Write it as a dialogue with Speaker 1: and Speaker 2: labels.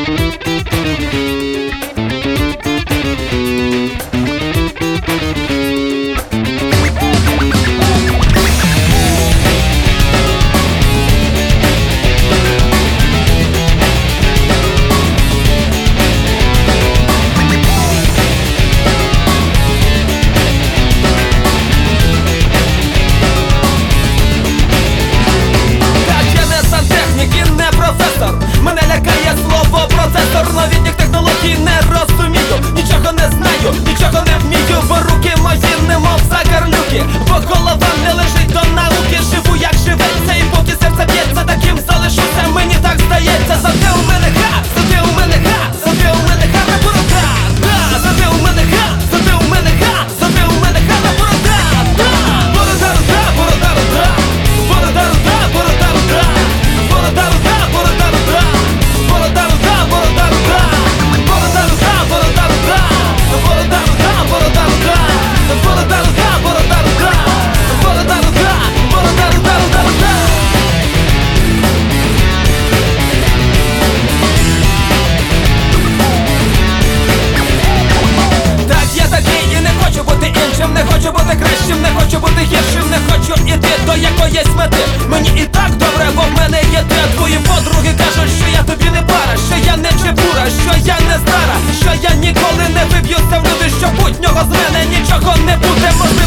Speaker 1: Мене лякає слово процесор, новітніх технологій не розумію. Нічого не знаю, нічого не вмію, бо руки мої немов загарлюки, бо голова не лежить до науки. Живу як живеться, і поки серце б'ється, таким залишуся, мені так здається. Завжди у мене ха, завжди у мене ха, завжди у мене ха на борода. Завжди у мене ха, завжди у мене ха, завжди у мене ха на борода. Борода, руда, борода, руда, борода, руда, борода, руда, борода, руда, борода, руда. Борода, руда, борода, руда, борода, руда, борода, руда, борода, руда, борода, руда, борода, руда, борода, руда, борода, руда, борода, руда, руда, руда. Так, я такий і не хочу бути іншим, не хочу бути кращим, не хочу бути гіршим, не хочу іти до якоїсь мети. Мені і так добре, бо в мене є те. Твої подруги кажуть, що я тобі не пара, що я не чепура, що я не стара, що я ніколи не виб'юся в люди, що будь-нього з мене нічого не буде.